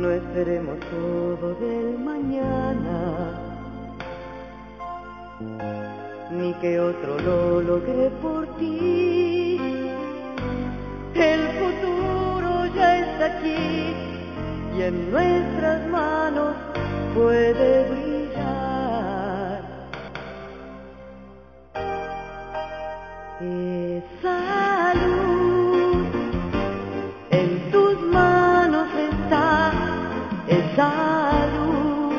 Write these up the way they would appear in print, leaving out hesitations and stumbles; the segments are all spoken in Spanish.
No esperemos todo del mañana, ni que otro lo logre por ti. El futuro ya está aquí y en nuestras manos puede brillar. Esa luz en tus manos está, esa luz.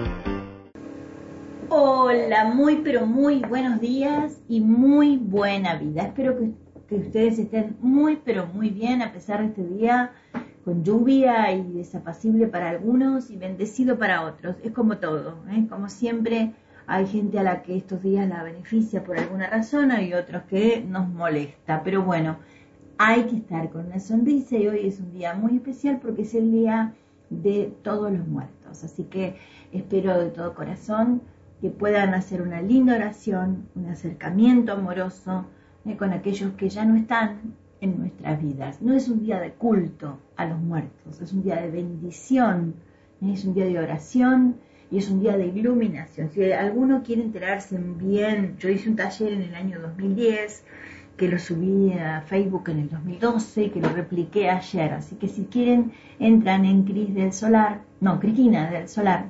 Hola, muy pero muy buenos días y muy buena vida. Espero que ustedes estén muy pero muy bien a pesar de este día con lluvia y desapacible para algunos y bendecido para otros. Es como todo, como siempre hay gente a la que estos días la beneficia por alguna razón, hay otros que nos molesta, pero bueno, hay que estar con una sonrisa y hoy es un día muy especial porque es el día de todos los muertos. Así que espero de todo corazón que puedan hacer una linda oración, un acercamiento amoroso con aquellos que ya no están en nuestras vidas. No es un día de culto a los muertos, es un día de bendición, es un día de oración y es un día de iluminación. Si alguno quiere enterarse bien, yo hice un taller en el año 2010, que lo subí a Facebook en el 2012, que lo repliqué ayer, así que si quieren entran en Cristina del Solar,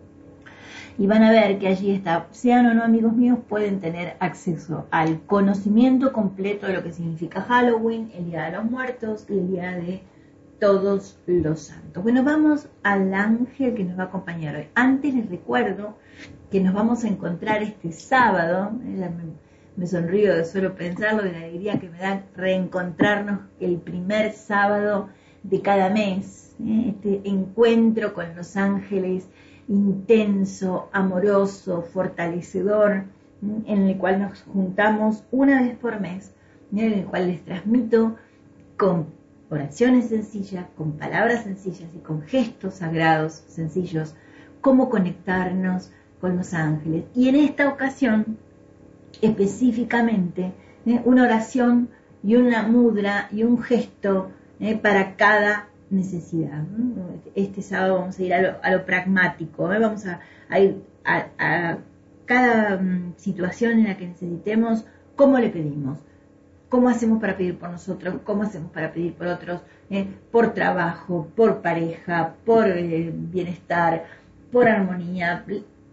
y van a ver que allí está, sean o no amigos míos, pueden tener acceso al conocimiento completo de lo que significa Halloween, el Día de los Muertos y el Día de Todos los Santos. Bueno, vamos al ángel que nos va a acompañar hoy. Antes les recuerdo que nos vamos a encontrar este sábado, me sonrío de solo pensarlo, de la alegría que me da reencontrarnos el primer sábado de cada mes, este encuentro con los ángeles intenso, amoroso, fortalecedor, en el cual nos juntamos una vez por mes, en el cual les transmito con oraciones sencillas, con palabras sencillas y con gestos sagrados sencillos, cómo conectarnos con los ángeles. Y en esta ocasión, específicamente, una oración y una mudra y un gesto para cada necesidad. Este sábado vamos a ir a lo pragmático, vamos a ir a cada situación en la que necesitemos, cómo le pedimos, cómo hacemos para pedir por nosotros, cómo hacemos para pedir por otros, por trabajo, por pareja, por bienestar, por armonía,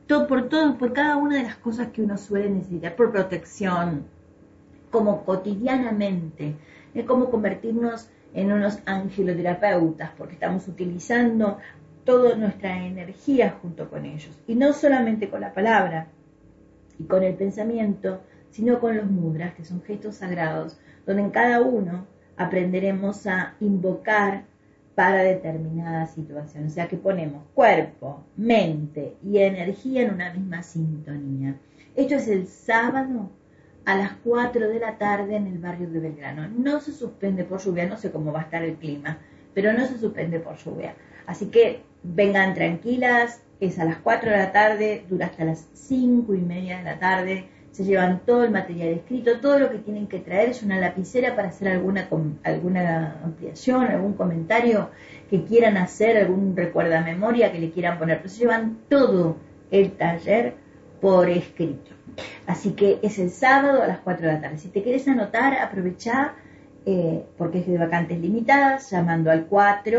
por cada una de las cosas que uno suele necesitar, por protección, como cotidianamente, cómo convertirnos en unos angeloterapeutas, porque estamos utilizando toda nuestra energía junto con ellos, y no solamente con la palabra y con el pensamiento, sino con los mudras, que son gestos sagrados, donde en cada uno aprenderemos a invocar para determinada situación, o sea que ponemos cuerpo, mente y energía en una misma sintonía. Esto es el sábado a las 4 de la tarde en el barrio de Belgrano. No se suspende por lluvia, no sé cómo va a estar el clima, pero no se suspende por lluvia. Así que vengan tranquilas, es a las 4 de la tarde, dura hasta las 5:30 de la tarde, se llevan todo el material escrito, todo lo que tienen que traer es una lapicera para hacer alguna ampliación, algún comentario que quieran hacer, algún recuerda-memoria que le quieran poner, pero se llevan todo el taller por escrito. Así que es el sábado a las 4 de la tarde. Si te quieres anotar, aprovechá, porque es de vacantes limitadas, llamando al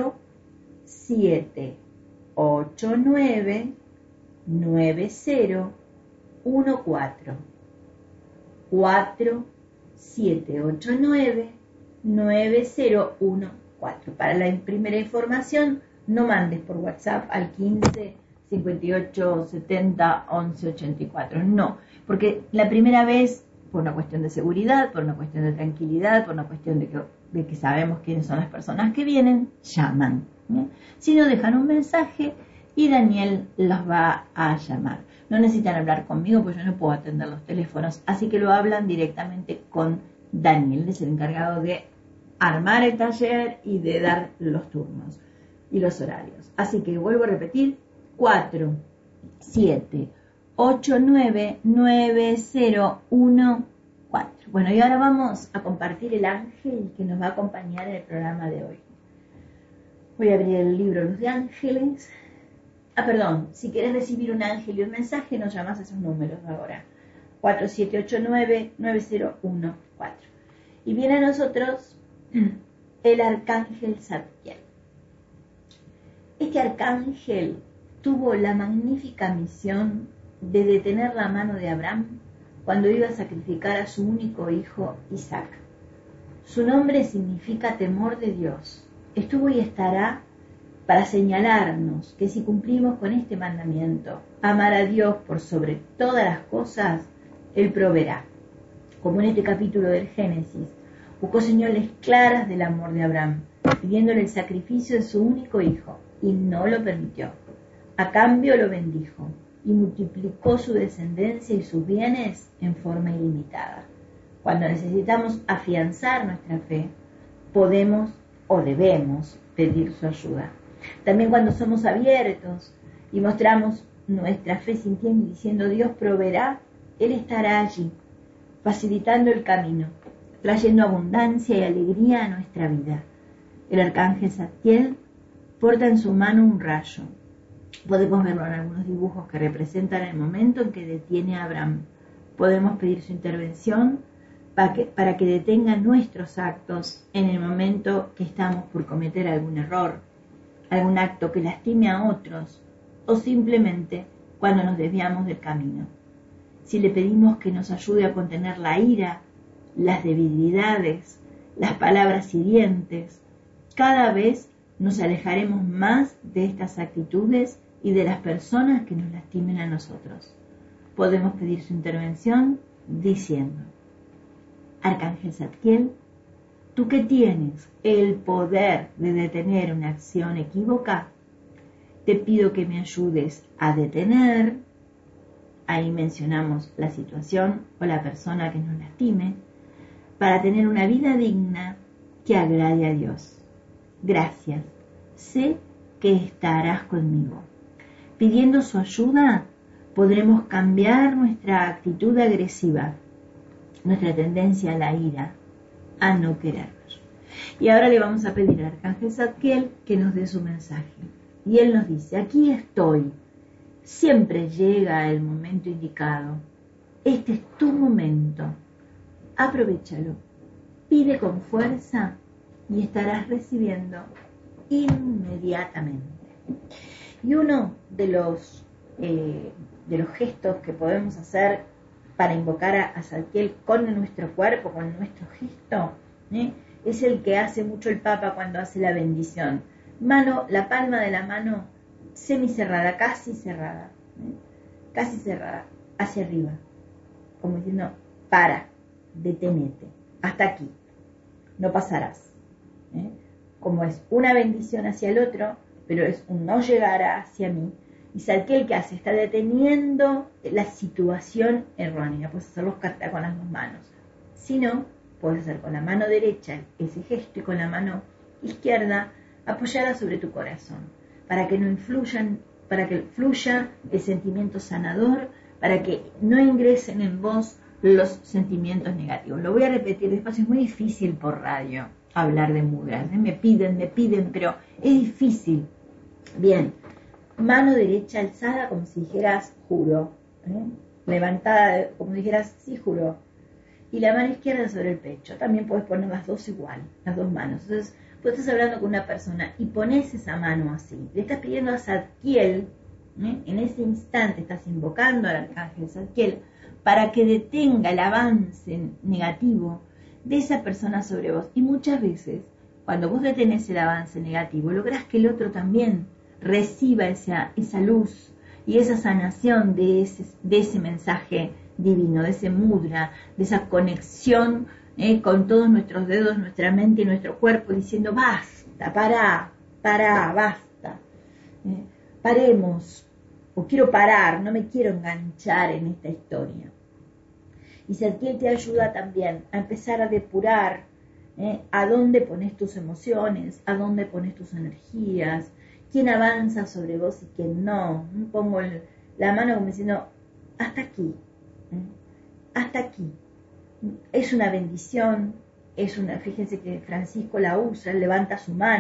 4789-9014. 4789-9014. Para la primera información, no mandes por WhatsApp al 15 58 70 11 84. No, porque la primera vez, por una cuestión de seguridad, por una cuestión de tranquilidad, por una cuestión de que sabemos quiénes son las personas que vienen, llaman. Si no, dejan un mensaje y Daniel los va a llamar. No necesitan hablar conmigo porque yo no puedo atender los teléfonos, así que lo hablan directamente con Daniel, es el encargado de armar el taller y de dar los turnos y los horarios. Así que vuelvo a repetir, 4789-9014. Bueno, y ahora vamos a compartir el ángel que nos va a acompañar en el programa de hoy. Voy a abrir el libro Luz de Ángeles. Perdón, si quieres recibir un ángel y un mensaje, nos llamas a esos números ahora. 4789-9014. Y viene a nosotros el arcángel Zadkiel. Este arcángel tuvo la magnífica misión de detener la mano de Abraham cuando iba a sacrificar a su único hijo Isaac. Su nombre significa temor de Dios. Estuvo y estará para señalarnos que si cumplimos con este mandamiento, amar a Dios por sobre todas las cosas, Él proveerá. Como en este capítulo del Génesis, buscó señales claras del amor de Abraham, pidiéndole el sacrificio de su único hijo, y no lo permitió. A cambio lo bendijo, y multiplicó su descendencia y sus bienes en forma ilimitada. Cuando necesitamos afianzar nuestra fe, podemos o debemos pedir su ayuda. También cuando somos abiertos y mostramos nuestra fe sintiendo y diciendo Dios proveerá, Él estará allí, facilitando el camino, trayendo abundancia y alegría a nuestra vida. El arcángel Zadkiel porta en su mano un rayo. Podemos verlo en algunos dibujos que representan el momento en que detiene a Abraham. Podemos pedir su intervención para que detenga nuestros actos en el momento que estamos por cometer algún error, algún acto que lastime a otros, o simplemente cuando nos desviamos del camino. Si le pedimos que nos ayude a contener la ira, las debilidades, las palabras hirientes, cada vez nos alejaremos más de estas actitudes y de las personas que nos lastimen a nosotros. Podemos pedir su intervención diciendo: Arcángel Zadkiel, tú que tienes el poder de detener una acción equívoca, te pido que me ayudes a detener, ahí mencionamos la situación o la persona que nos lastime, para tener una vida digna que agrade a Dios. Gracias, sé que estarás conmigo. Pidiendo su ayuda, podremos cambiar nuestra actitud agresiva, nuestra tendencia a la ira, a no querernos. Y ahora le vamos a pedir al arcángel Zadkiel que nos dé su mensaje. Y él nos dice: aquí estoy. Siempre llega el momento indicado. Este es tu momento. Aprovechalo. Pide con fuerza y estarás recibiendo inmediatamente. Y uno de los gestos que podemos hacer para invocar a Zadkiel con nuestro cuerpo, con nuestro gesto, es el que hace mucho el Papa cuando hace la bendición. La palma de la mano semicerrada, casi cerrada, hacia arriba, como diciendo: para, detenete, hasta aquí, no pasarás. Como es una bendición hacia el otro, pero es un no llegará hacia mí. Y Zadkiel, ¿qué hace? Está deteniendo la situación errónea. Puedes hacerlo con las dos manos. Si no, puedes hacer con la mano derecha ese gesto y con la mano izquierda apoyada sobre tu corazón, para que fluya el sentimiento sanador, para que no ingresen en vos los sentimientos negativos. Lo voy a repetir despacio, es muy difícil por radio hablar de mudras. Me piden, pero es difícil. Bien. Mano derecha alzada como si dijeras juro, levantada como si dijeras sí juro, y la mano izquierda sobre el pecho. También puedes poner las dos igual, las dos manos. Entonces, tú estás hablando con una persona y pones esa mano así, le estás pidiendo a Zadkiel, en ese instante estás invocando al arcángel Zadkiel para que detenga el avance negativo de esa persona sobre vos. Y muchas veces, cuando vos detenés el avance negativo, lográs que el otro también reciba esa luz y esa sanación de ese mensaje divino, de ese mudra, de esa conexión con todos nuestros dedos, nuestra mente y nuestro cuerpo, diciendo: basta, pará, basta, paremos, o quiero parar, no me quiero enganchar en esta historia. Y Zadkiel te ayuda también a empezar a depurar a dónde pones tus emociones, a dónde pones tus energías, quién avanza sobre vos y quién no. Pongo la mano como diciendo: hasta aquí, hasta aquí. Es una bendición, fíjense que Francisco la usa, él levanta su mano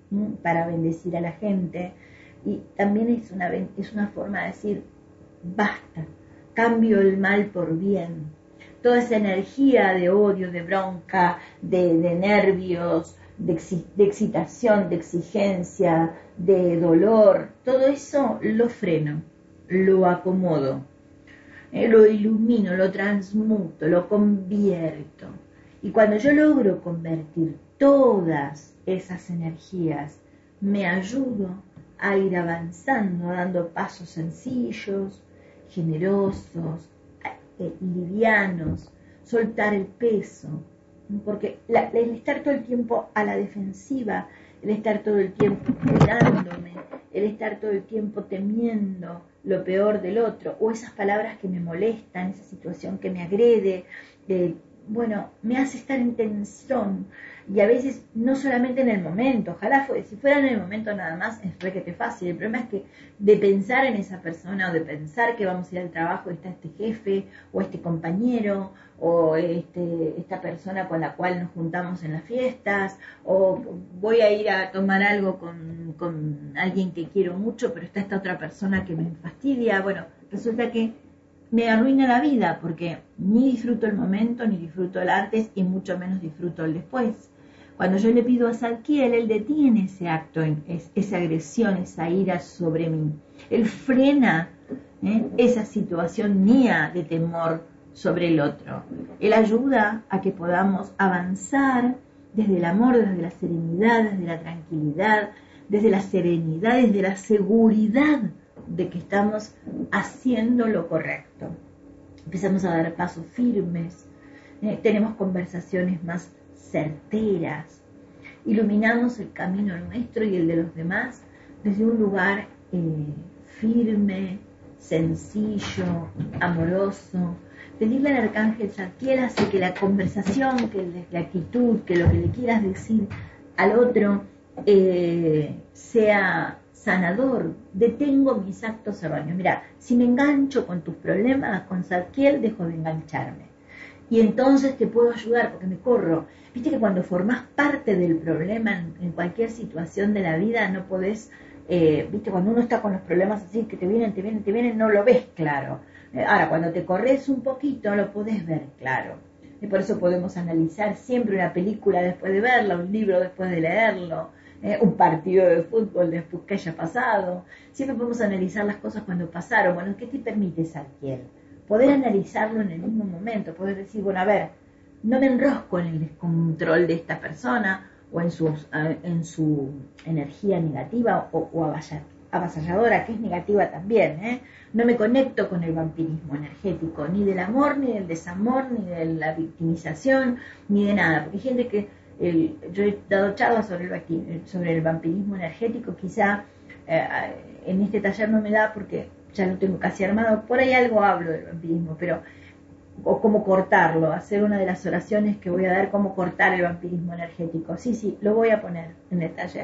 para bendecir a la gente. Y también es una forma de decir, basta, cambio el mal por bien. Toda esa energía de odio, de bronca, de nervios, de excitación, de exigencia, de dolor, todo eso lo freno, lo acomodo, lo ilumino, lo transmuto, lo convierto. Y cuando yo logro convertir todas esas energías, me ayudo a ir avanzando, dando pasos sencillos, generosos, livianos, soltar el peso, porque el estar todo el tiempo a la defensiva, el estar todo el tiempo cuidándome, el estar todo el tiempo temiendo lo peor del otro, o esas palabras que me molestan, esa situación que me agrede, me hace estar en tensión, y a veces no solamente en el momento, ojalá si fuera en el momento nada más es requete fácil. El problema es que de pensar en esa persona o de pensar que vamos a ir al trabajo y está este jefe o este compañero o esta persona con la cual nos juntamos en las fiestas, o voy a ir a tomar algo con alguien que quiero mucho pero está esta otra persona que me fastidia, resulta que me arruina la vida porque ni disfruto el momento, ni disfruto el antes y mucho menos disfruto el después. Cuando yo le pido a Zadkiel, él detiene ese acto, esa agresión, esa ira sobre mí. Él frena esa situación mía de temor sobre el otro. Él ayuda a que podamos avanzar desde el amor, desde la serenidad, desde la tranquilidad, desde la serenidad, desde la seguridad de que estamos haciendo lo correcto. Empezamos a dar pasos firmes, tenemos conversaciones más certeras, iluminamos el camino nuestro y el de los demás desde un lugar firme, sencillo, amoroso. Pedirle al arcángel Zadkiel hace que la conversación, que la actitud, que lo que le quieras decir al otro sea sanador. Detengo mis actos erróneos. Mira, si me engancho con tus problemas, con Zadkiel dejo de engancharme. Y entonces te puedo ayudar porque me corro. Viste que cuando formás parte del problema en cualquier situación de la vida no podés, viste, cuando uno está con los problemas así que te vienen, no lo ves claro. Ahora, cuando te corres un poquito lo podés ver claro. Y por eso podemos analizar siempre una película después de verla, un libro después de leerlo, un partido de fútbol después que haya pasado. Siempre podemos analizar las cosas cuando pasaron. Bueno, ¿qué te permite Zadkiel? Poder analizarlo en el mismo momento, poder decir, a ver, no me enrosco en el descontrol de esta persona o en su energía negativa o avasalladora, que es negativa también, No me conecto con el vampirismo energético, ni del amor, ni del desamor, ni de la victimización, ni de nada, porque hay gente que, yo he dado charlas sobre el vampirismo energético, quizá en este taller no me da porque ya lo tengo casi armado, por ahí algo hablo del vampirismo, o cómo cortarlo, hacer una de las oraciones que voy a dar, cómo cortar el vampirismo energético. Sí, lo voy a poner en el taller.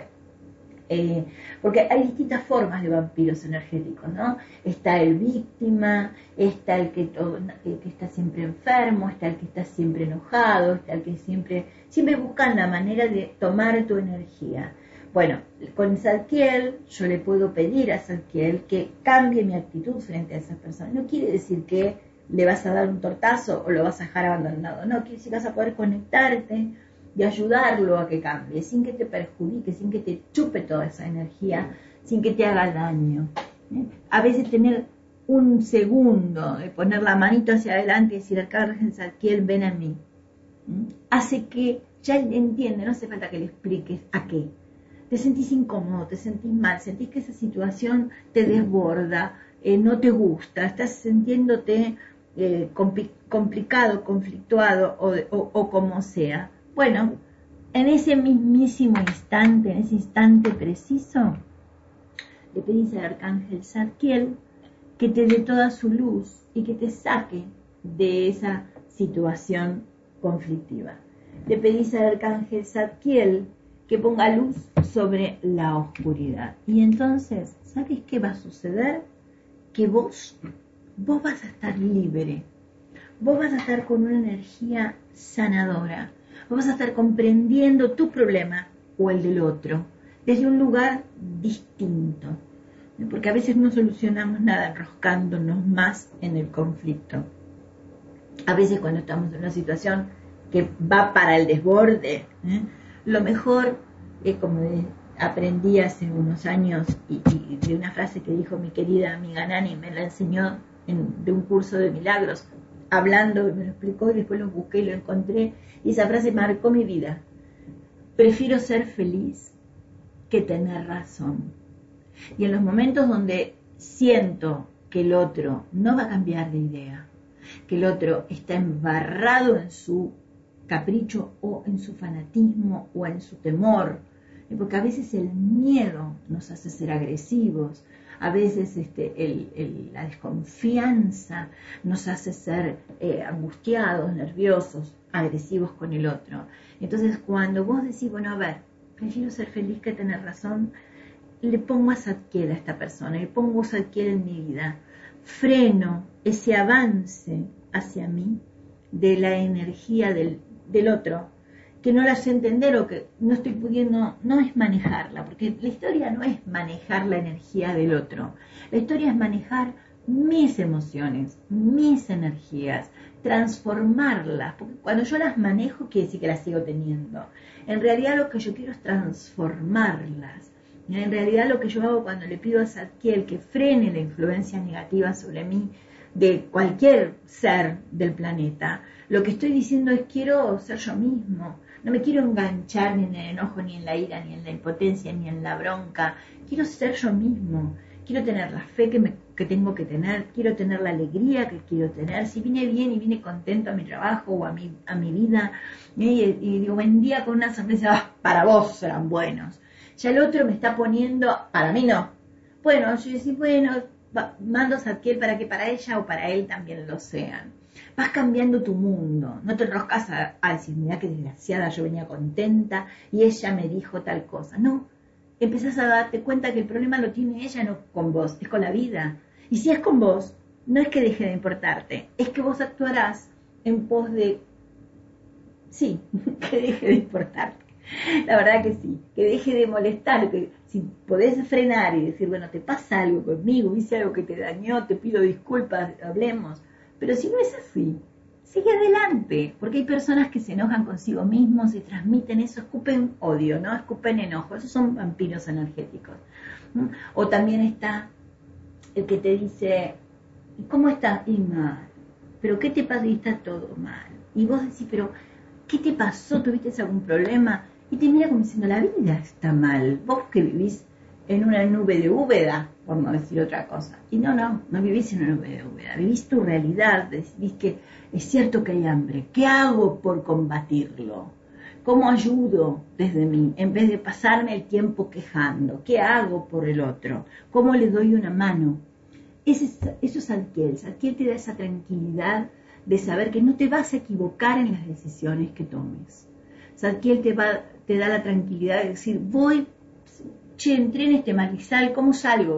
Porque hay distintas formas de vampiros energéticos, ¿no? Está el víctima, está el que está siempre enfermo, está el que está siempre enojado, está el que siempre buscan la manera de tomar tu energía. Bueno, con Zadkiel yo le puedo pedir a Zadkiel que cambie mi actitud frente a esa persona. No quiere decir que le vas a dar un tortazo o lo vas a dejar abandonado. No, quiere decir que vas a poder conectarte y ayudarlo a que cambie, sin que te perjudique, sin que te chupe toda esa energía, sin que te haga daño. A veces tener un segundo de poner la manito hacia adelante y decir, arcángel Zadkiel, ven a mí, hace que ya él entiende, no hace falta que le expliques a qué. Te sentís incómodo, te sentís mal, sentís que esa situación te desborda, no te gusta, estás sintiéndote complicado, conflictuado o como sea. Bueno, en ese mismísimo instante, en ese instante preciso, le pedís al arcángel Zadkiel que te dé toda su luz y que te saque de esa situación conflictiva. Le pedís al arcángel Zadkiel que ponga luz sobre la oscuridad. Y entonces, ¿sabes qué va a suceder? Que vos vas a estar libre. Vos vas a estar con una energía sanadora. Vos vas a estar comprendiendo tu problema o el del otro. desde un lugar distinto, porque a veces no solucionamos nada enroscándonos más en el conflicto. A veces cuando estamos en una situación que va para el desborde, lo mejor es como aprendí hace unos años y de una frase que dijo mi querida amiga Nani, me la enseñó de un curso de milagros, hablando, me lo explicó y después lo busqué y lo encontré, y esa frase marcó mi vida. Prefiero ser feliz que tener razón. Y en los momentos donde siento que el otro no va a cambiar de idea, que el otro está embarrado en su capricho o en su fanatismo o en su temor, porque a veces el miedo nos hace ser agresivos, a veces la desconfianza nos hace ser angustiados, nerviosos, agresivos con el otro. Entonces cuando vos decís, bueno, a ver, prefiero ser feliz que tener razón, le pongo a Zadkiel a esta persona, le pongo a Zadkiel en mi vida, freno ese avance hacia mí de la energía del otro, que no la sé entender o que no estoy pudiendo, no es manejarla, porque la historia no es manejar la energía del otro, la historia es manejar mis emociones, mis energías, transformarlas, porque cuando yo las manejo quiere decir que las sigo teniendo. En realidad lo que yo quiero es transformarlas. En realidad lo que yo hago cuando le pido a Zadkiel que frene la influencia negativa sobre mí de cualquier ser del planeta, lo que estoy diciendo es quiero ser yo mismo, no me quiero enganchar ni en el enojo, ni en la ira, ni en la impotencia, ni en la bronca, quiero ser yo mismo, quiero tener la fe que tengo que tener, quiero tener la alegría que quiero tener, si vine bien y vine contento a mi trabajo o a mi vida, y digo, buen día con una sonrisa, para vos serán buenos. Ya el otro me está poniendo, para mí no. Bueno, yo decía, bueno, mando a Zadkiel para que para ella o para él también lo sean. Vas cambiando tu mundo, no te enroscas a decir, mira qué desgraciada, yo venía contenta y ella me dijo tal cosa. No, empezás a darte cuenta que el problema lo tiene ella, no con vos, es con la vida. Y si es con vos, no es que deje de importarte, es que vos actuarás en pos de, sí, que deje de importarte. La verdad que sí, que deje de molestar, que si podés frenar y decir, bueno, te pasa algo conmigo, hice algo que te dañó, te pido disculpas, hablemos. Pero si no es así, sigue adelante, porque hay personas que se enojan consigo mismos y transmiten eso, escupen odio, ¿no? Escupen enojo, esos son vampiros energéticos. O también está el que te dice, ¿cómo estás? Y mal, ¿pero qué te pasa? Y está todo mal. Y vos decís, ¿pero qué te pasó? ¿Tuviste algún problema? Y te mira como diciendo, la vida está mal, vos que vivís en una nube de úbeda, por no decir otra cosa. Y no vivís en una nube de úbeda, vivís tu realidad, decís que es cierto que hay hambre, ¿qué hago por combatirlo? ¿Cómo ayudo desde mí? En vez de pasarme el tiempo quejando, ¿qué hago por el otro? ¿Cómo le doy una mano? Eso es Zadkiel. Zadkiel te da esa tranquilidad de saber que no te vas a equivocar en las decisiones que tomes. Zadkiel te da la tranquilidad de decir, entré en este maizal, ¿cómo salgo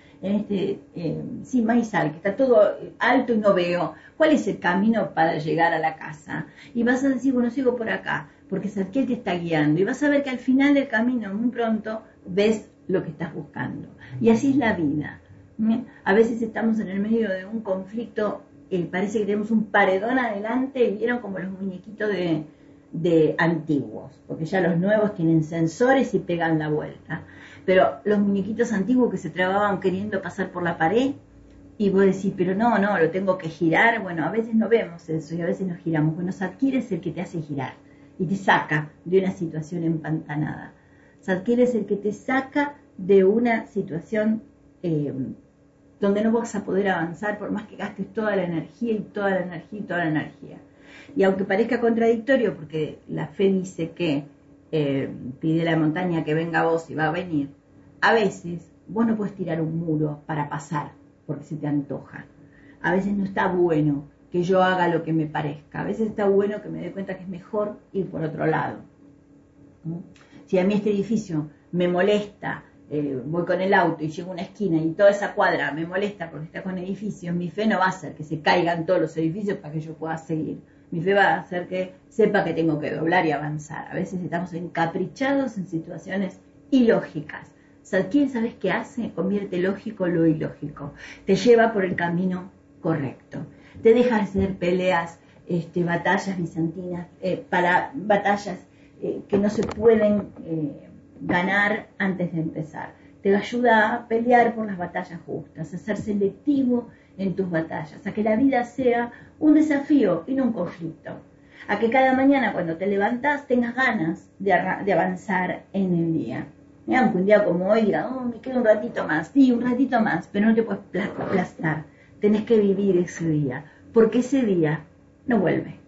maizal, que está todo alto y no veo? ¿Cuál es el camino para llegar a la casa? Y vas a decir, bueno, sigo por acá, porque Zadkiel te está guiando. Y vas a ver que al final del camino, muy pronto, ves lo que estás buscando. Y así es la vida. A veces estamos en el medio de un conflicto, parece que tenemos un paredón adelante, y vieron como los muñequitos de antiguos, porque ya los nuevos tienen sensores y pegan la vuelta, pero los muñequitos antiguos que se trababan queriendo pasar por la pared, y vos decís, pero no, lo tengo que girar. Bueno, a veces no vemos eso y a veces nos giramos. Bueno, Zadkiel es el que te hace girar y te saca de una situación empantanada. Zadkiel es el que te saca de una situación donde no vas a poder avanzar por más que gastes toda la energía y toda la energía y toda la energía. Y aunque parezca contradictorio, porque la fe dice que pide a la montaña que venga a vos y va a venir, a veces vos no puedes tirar un muro para pasar porque se te antoja. A veces no está bueno que yo haga lo que me parezca. A veces está bueno que me dé cuenta que es mejor ir por otro lado. Si a mí este edificio me molesta, voy con el auto y llego a una esquina y toda esa cuadra me molesta porque está con edificios, mi fe no va a hacer que se caigan todos los edificios para que yo pueda seguir. Mi fe va a hacer que sepa que tengo que doblar y avanzar. A veces estamos encaprichados en situaciones ilógicas. Satkiel, ¿sabes qué hace? Convierte lógico lo ilógico. Te lleva por el camino correcto. Te deja hacer peleas, batallas bizantinas, para batallas que no se pueden ganar antes de empezar. Te ayuda a pelear por las batallas justas, a ser selectivo en tus batallas, a que la vida sea un desafío y no un conflicto. A que cada mañana cuando te levantas tengas ganas de avanzar en el día. Aunque un día como hoy diga, me queda un ratito más, sí, un ratito más, pero no te puedes aplastar. Tenés que vivir ese día, porque ese día no vuelve.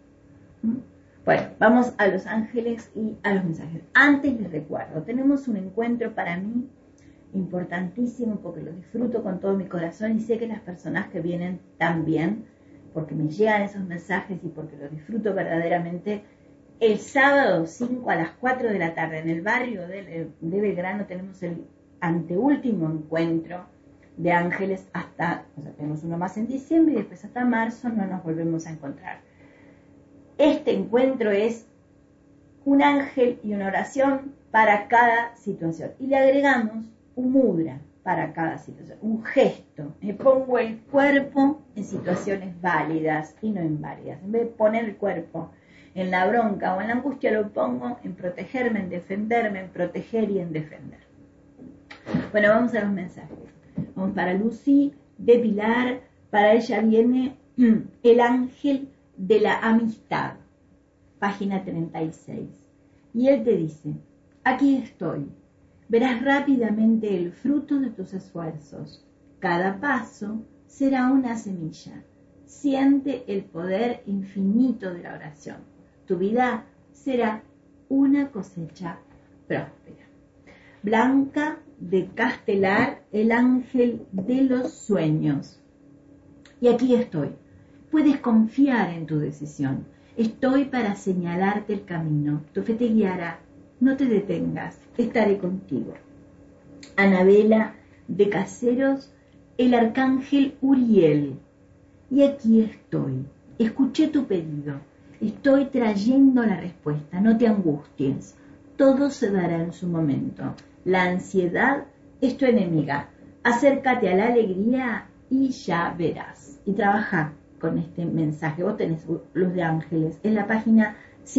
Bueno, vamos a los ángeles y a los mensajes. Antes les recuerdo, tenemos un encuentro para mí importantísimo, porque lo disfruto con todo mi corazón y sé que las personas que vienen también, porque me llegan esos mensajes y porque lo disfruto verdaderamente. El sábado 5 a las 4 de la tarde en el barrio de Belgrano tenemos el anteúltimo encuentro de ángeles tenemos uno más en diciembre y después hasta marzo no nos volvemos a encontrar. Este encuentro es un ángel y una oración para cada situación. Y le agregamos un mudra para cada situación, un gesto. Me pongo el cuerpo en situaciones válidas y no inválidas. En vez de poner el cuerpo en la bronca o en la angustia, lo pongo en protegerme, en defenderme, en proteger y en defender. Bueno, vamos a los mensajes. Vamos para Lucy de Pilar. Para ella viene el ángel de la amistad, página 36. Y él te dice, aquí estoy. Verás rápidamente el fruto de tus esfuerzos. Cada paso será una semilla. Siente el poder infinito de la oración. Tu vida será una cosecha próspera. Blanca de Castelar, el ángel de los sueños. Y aquí estoy. Puedes confiar en tu decisión. Estoy para señalarte el camino. Tu fe te guiará. No te detengas. Estaré contigo. Anabela de Caseros, el arcángel Uriel. Y aquí estoy. Escuché tu pedido. Estoy trayendo la respuesta. No te angusties. Todo se dará en su momento. La ansiedad es tu enemiga. Acércate a la alegría y ya verás. Y trabaja con este mensaje. Vos tenés los de ángeles en la página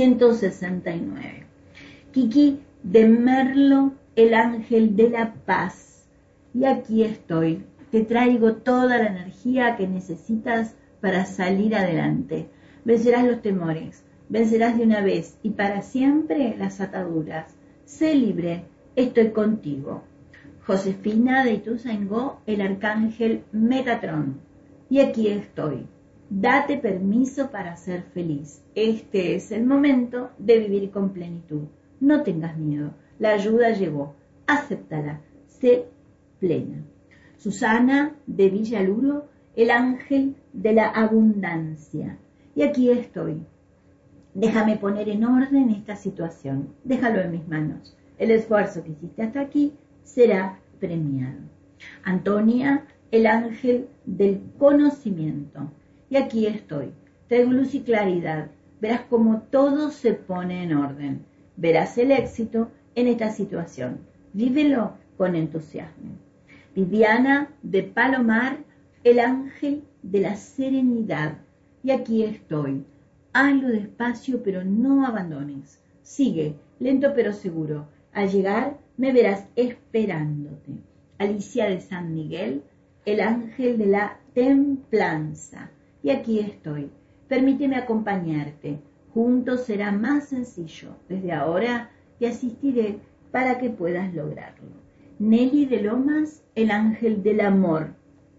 169. Kiki de Merlo, el ángel de la paz. Y aquí estoy. Te traigo toda la energía que necesitas para salir adelante. Vencerás los temores. Vencerás de una vez y para siempre las ataduras. Sé libre. Estoy contigo. Josefina de Ituzaingó, el arcángel Metatrón. Y aquí estoy. Date permiso para ser feliz. Este es el momento de vivir con plenitud. No tengas miedo. La ayuda llegó. Acéptala. Sé plena. Susana de Villaluro, el ángel de la abundancia. Y aquí estoy. Déjame poner en orden esta situación. Déjalo en mis manos. El esfuerzo que hiciste hasta aquí será premiado. Antonia, el ángel del conocimiento. Y aquí estoy. Traigo luz y claridad. Verás cómo todo se pone en orden. Verás el éxito en esta situación. Vívelo con entusiasmo. Viviana de Palomar, el ángel de la serenidad. Y aquí estoy. Hazlo despacio, pero no abandones. Sigue, lento pero seguro. Al llegar, me verás esperándote. Alicia de San Miguel, el ángel de la templanza. Y aquí estoy. Permíteme acompañarte. Juntos será más sencillo. Desde ahora te asistiré para que puedas lograrlo. Nelly de Lomas, el ángel del amor.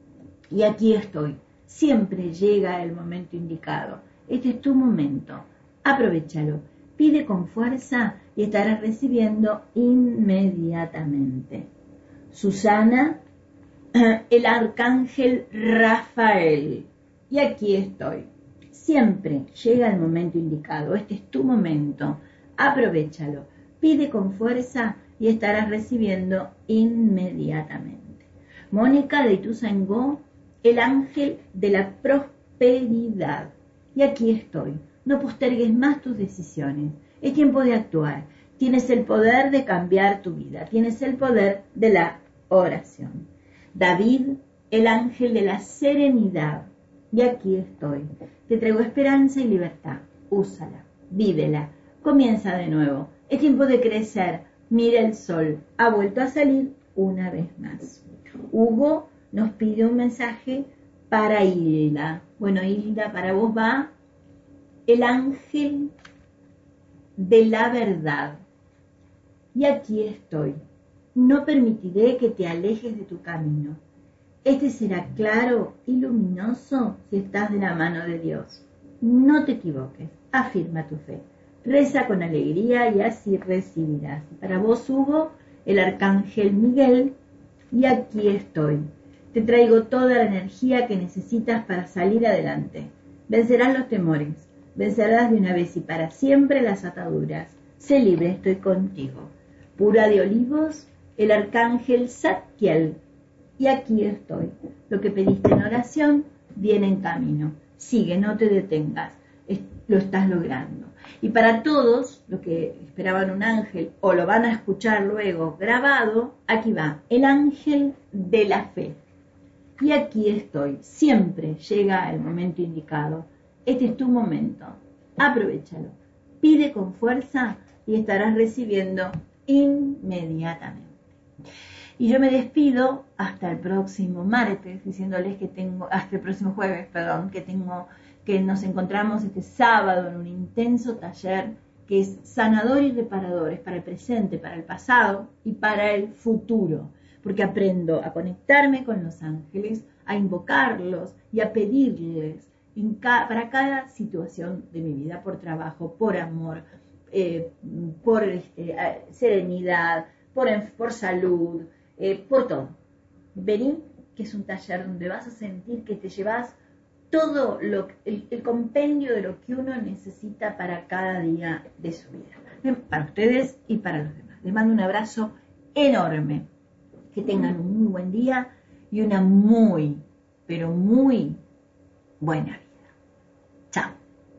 Y aquí estoy. Siempre llega el momento indicado. Este es tu momento. Aprovéchalo. Pide con fuerza y estarás recibiendo inmediatamente. Susana, el arcángel Rafael. Y aquí estoy. Siempre llega el momento indicado. Este es tu momento. Aprovéchalo. Pide con fuerza y estarás recibiendo inmediatamente. Mónica de Ituzaingó, el ángel de la prosperidad. Y aquí estoy. No postergues más tus decisiones. Es tiempo de actuar. Tienes el poder de cambiar tu vida, tienes el poder de la oración. David, el ángel de la serenidad, y aquí estoy. Te traigo esperanza y libertad. Úsala, vívela, comienza de nuevo. Es tiempo de crecer. Mira el sol, ha vuelto a salir una vez más. Hugo nos pide un mensaje para Hilda. Bueno, Hilda, para vos va el ángel de la verdad. Y aquí estoy. No permitiré que te alejes de tu camino. Este será claro y luminoso si estás de la mano de Dios. No te equivoques, afirma tu fe. Reza con alegría y así recibirás. Para vos, Hugo, el arcángel Miguel, y aquí estoy. Te traigo toda la energía que necesitas para salir adelante. Vencerás los temores, vencerás de una vez y para siempre las ataduras. Sé libre, estoy contigo. Pura de olivos, el arcángel Zadkiel, y aquí estoy. Lo que pediste en oración viene en camino. Sigue, no te detengas, lo estás logrando. Y para todos los que esperaban un ángel o lo van a escuchar luego grabado, aquí va, el ángel de la fe. Y aquí estoy, siempre llega el momento indicado. Este es tu momento, aprovéchalo, pide con fuerza y estarás recibiendo inmediatamente. Y yo me despido hasta el próximo martes, diciéndoles hasta el próximo jueves, que nos encontramos este sábado en un intenso taller que es sanador y reparador, es para el presente, para el pasado y para el futuro, porque aprendo a conectarme con los ángeles, a invocarlos y a pedirles para cada situación de mi vida, por trabajo, por amor, por serenidad, por salud, por todo. Vení, que es un taller donde vas a sentir que te llevas todo el compendio de lo que uno necesita para cada día de su vida, para ustedes y para los demás. Les mando un abrazo enorme, que tengan un muy buen día y una muy, pero muy buena vida. Chao.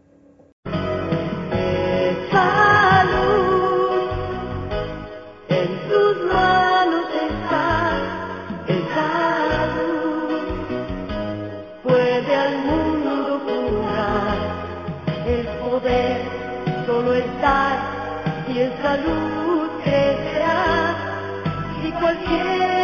Salud, en tus manos está esa luz, puede al mundo curar, el poder solo está y esa luz crecerá, y cualquier